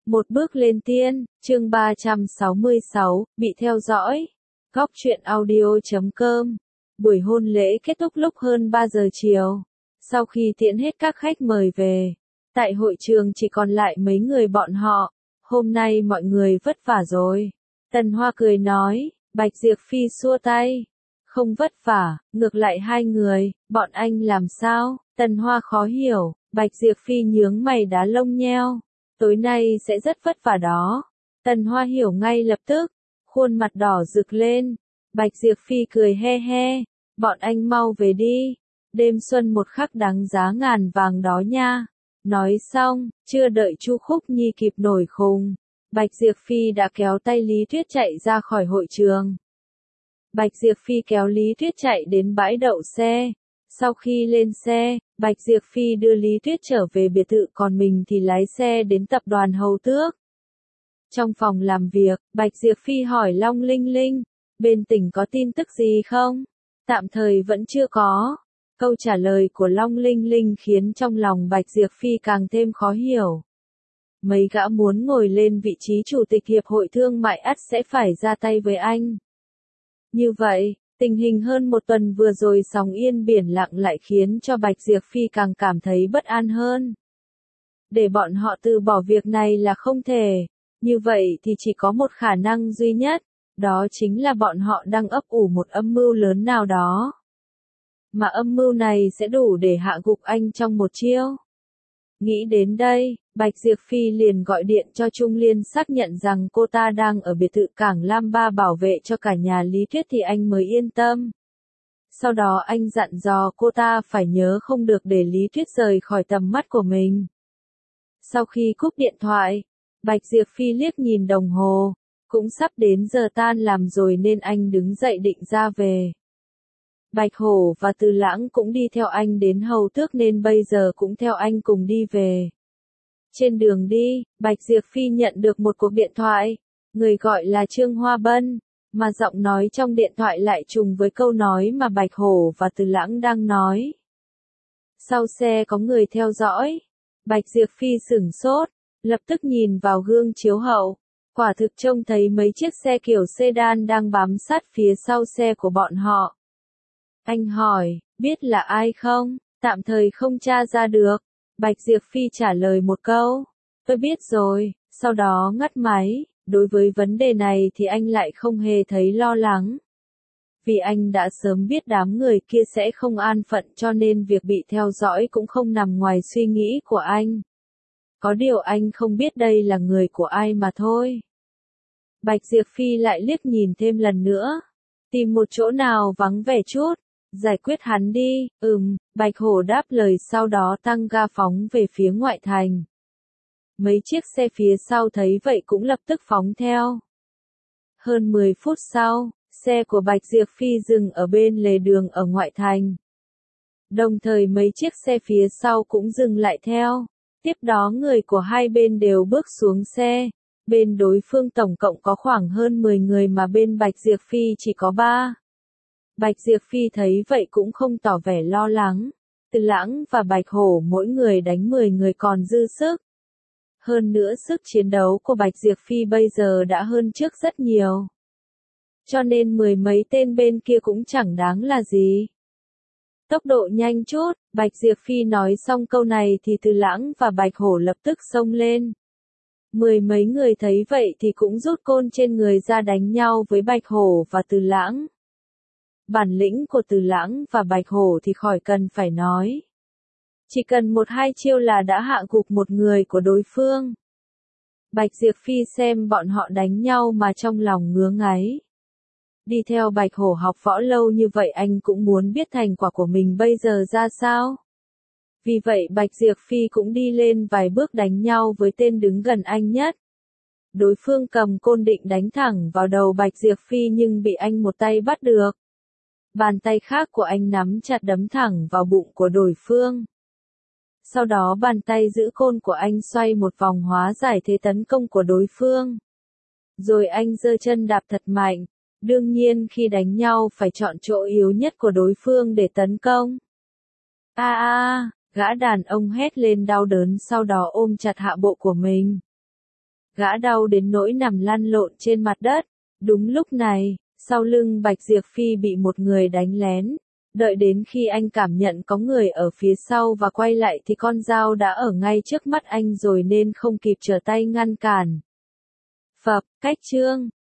Một bước lên tiên, chương 366, bị theo dõi. Góc truyện audio.com. Buổi hôn lễ kết thúc lúc hơn 3 giờ chiều. Sau khi tiễn hết các khách mời về, tại hội trường chỉ còn lại mấy người bọn họ. Hôm nay mọi người vất vả rồi. Tần Hoa cười nói, Bạch Diệp Phi xua tay. Không vất vả, ngược lại hai người, bọn anh làm sao? Tần Hoa khó hiểu, Bạch Diệp Phi nhướng mày đá lông nheo. Tối nay sẽ rất vất vả đó. Tần Hoa hiểu ngay lập tức, khuôn mặt đỏ rực lên. Bạch Diệp Phi cười he he, bọn anh mau về đi. Đêm xuân một khắc đáng giá ngàn vàng đó nha. Nói xong, chưa đợi Chu Khúc Nhi kịp nổi khùng, Bạch Diệp Phi đã kéo tay Lý Tuyết chạy ra khỏi hội trường. Bạch Diệp Phi kéo Lý Tuyết chạy đến bãi đậu xe. Sau khi lên xe, Bạch Diệp Phi đưa Lý Tuyết trở về biệt thự, còn mình thì lái xe đến tập đoàn Hầu Tước. Trong phòng làm việc, Bạch Diệp Phi hỏi Long Linh Linh, bên tỉnh có tin tức gì không? Tạm thời vẫn chưa có. Câu trả lời của Long Linh Linh khiến trong lòng Bạch Diệp Phi càng thêm khó hiểu. Mấy gã muốn ngồi lên vị trí chủ tịch hiệp hội thương mại ắt sẽ phải ra tay với anh. Như vậy, tình hình hơn một tuần vừa rồi sóng yên biển lặng lại khiến cho Bạch Diệp Phi càng cảm thấy bất an hơn. Để bọn họ từ bỏ việc này là không thể. Như vậy thì chỉ có một khả năng duy nhất, đó chính là bọn họ đang ấp ủ một âm mưu lớn nào đó. Mà âm mưu này sẽ đủ để hạ gục anh trong một chiêu. Nghĩ đến đây, Bạch Diệp Phi liền gọi điện cho Trung Liên xác nhận rằng cô ta đang ở biệt thự Cảng Lam Ba bảo vệ cho cả nhà Lý Tuyết thì anh mới yên tâm. Sau đó anh dặn dò cô ta phải nhớ không được để Lý Tuyết rời khỏi tầm mắt của mình. Sau khi cúp điện thoại, Bạch Diệp Phi liếc nhìn đồng hồ, cũng sắp đến giờ tan làm rồi nên anh đứng dậy định ra về. Bạch Hổ và Từ Lãng cũng đi theo anh đến Hầu Tước nên bây giờ cũng theo anh cùng đi về. Trên đường đi, Bạch Diệp Phi nhận được một cuộc điện thoại, người gọi là Trương Hoa Bân, mà giọng nói trong điện thoại lại trùng với câu nói mà Bạch Hổ và Từ Lãng đang nói. Sau xe có người theo dõi. Bạch Diệp Phi sửng sốt, lập tức nhìn vào gương chiếu hậu. Quả thực trông thấy mấy chiếc xe kiểu sedan đang bám sát phía sau xe của bọn họ. Anh hỏi, biết là ai không? Tạm thời không tra ra được. Bạch Diệp Phi trả lời một câu, tôi biết rồi, sau đó ngắt máy. Đối với vấn đề này thì anh lại không hề thấy lo lắng. Vì anh đã sớm biết đám người kia sẽ không an phận cho nên việc bị theo dõi cũng không nằm ngoài suy nghĩ của anh. Có điều anh không biết đây là người của ai mà thôi. Bạch Diệp Phi lại liếc nhìn thêm lần nữa. Tìm một chỗ nào vắng vẻ chút. Giải quyết hắn đi, Bạch Hổ đáp lời sau đó tăng ga phóng về phía ngoại thành. Mấy chiếc xe phía sau thấy vậy cũng lập tức phóng theo. Hơn 10 phút sau, xe của Bạch Diệp Phi dừng ở bên lề đường ở ngoại thành. Đồng thời mấy chiếc xe phía sau cũng dừng lại theo. Tiếp đó người của hai bên đều bước xuống xe. Bên đối phương tổng cộng có khoảng hơn 10 người mà bên Bạch Diệp Phi chỉ có 3. Bạch Diệp Phi thấy vậy cũng không tỏ vẻ lo lắng. Từ Lãng và Bạch Hổ mỗi người đánh 10 người còn dư sức. Hơn nữa sức chiến đấu của Bạch Diệp Phi bây giờ đã hơn trước rất nhiều. Cho nên 10 mấy tên bên kia cũng chẳng đáng là gì. Tốc độ nhanh chút, Bạch Diệp Phi nói xong câu này thì Từ Lãng và Bạch Hổ lập tức xông lên. 10 mấy người thấy vậy thì cũng rút côn trên người ra đánh nhau với Bạch Hổ và Từ Lãng. Bản lĩnh của Từ Lãng và Bạch Hổ thì khỏi cần phải nói. Chỉ cần 1-2 chiêu là đã hạ gục một người của đối phương. Bạch Diệp Phi xem bọn họ đánh nhau mà trong lòng ngứa ngáy. Đi theo Bạch Hổ học võ lâu như vậy anh cũng muốn biết thành quả của mình bây giờ ra sao. Vì vậy Bạch Diệp Phi cũng đi lên vài bước đánh nhau với tên đứng gần anh nhất. Đối phương cầm côn định đánh thẳng vào đầu Bạch Diệp Phi nhưng bị anh một tay bắt được. Bàn tay khác của anh nắm chặt đấm thẳng vào bụng của đối phương. Sau đó bàn tay giữ côn của anh xoay một vòng hóa giải thế tấn công của đối phương. Rồi anh giơ chân đạp thật mạnh. Đương nhiên khi đánh nhau phải chọn chỗ yếu nhất của đối phương để tấn công. Gã đàn ông hét lên đau đớn sau đó ôm chặt hạ bộ của mình. gã đau đến nỗi nằm lăn lộn trên mặt đất. Đúng lúc này, sau lưng Bạch Diệp Phi bị một người đánh lén. Đợi đến khi anh cảm nhận có người ở phía sau và quay lại thì con dao đã ở ngay trước mắt anh rồi nên không kịp trở tay ngăn cản. Phập, cách chương.